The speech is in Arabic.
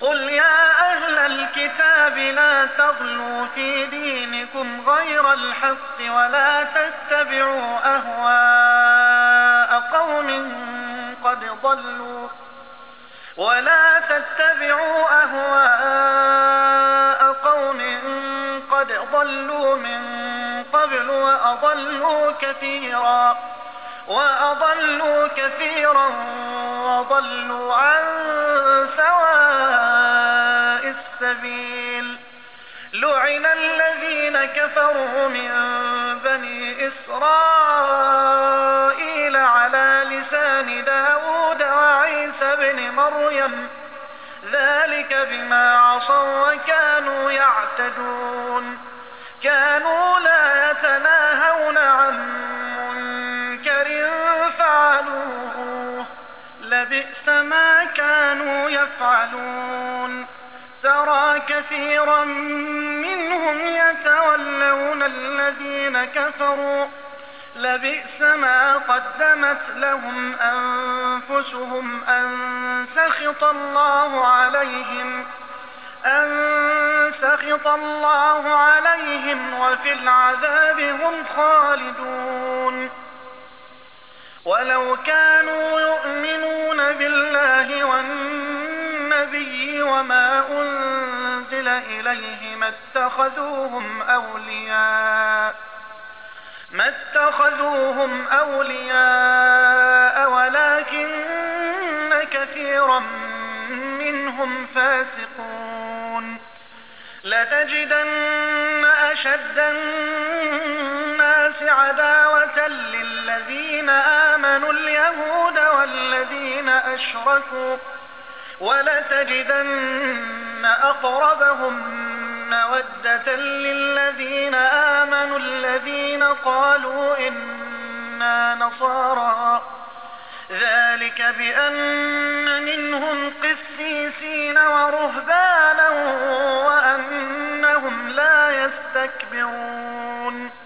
قل يا أهل الكتاب لا تغلوا في دينكم غير الحق ولا تتبعوا أهواء قوم قد ضلوا من قبل وأضلوا كثيرا وضلوا عن سواء السبيل. لعن الذين كفروا من بني إسرائيل على لسان داود وعيسى بن مريم ذلك بما عصوا وكانوا يعتدون. كانوا لا يتناهون عن منكر فعلوه لبئس ما كانوا يفعلون. ترى كثيرا منهم يتولون الذين كفروا لبئس ما قدمت لهم أنفسهم أن سخط الله عليهم وفي العذاب هم خالدون. ولو كانوا يؤمنون بالله والنبي وما أنزل إليه ما اتخذوهم أولياء ولكن كثيرا منهم فاسقون. لتجدن أشد الناس عداوة للذين آمنوا اليهود والذين أشركوا ولتجدن أقربهم مودة للذين آمنوا الذين قالوا إنا نصارى ذلك بأن منهم قسيسين ورهبانا وأنهم لا يستكبرون.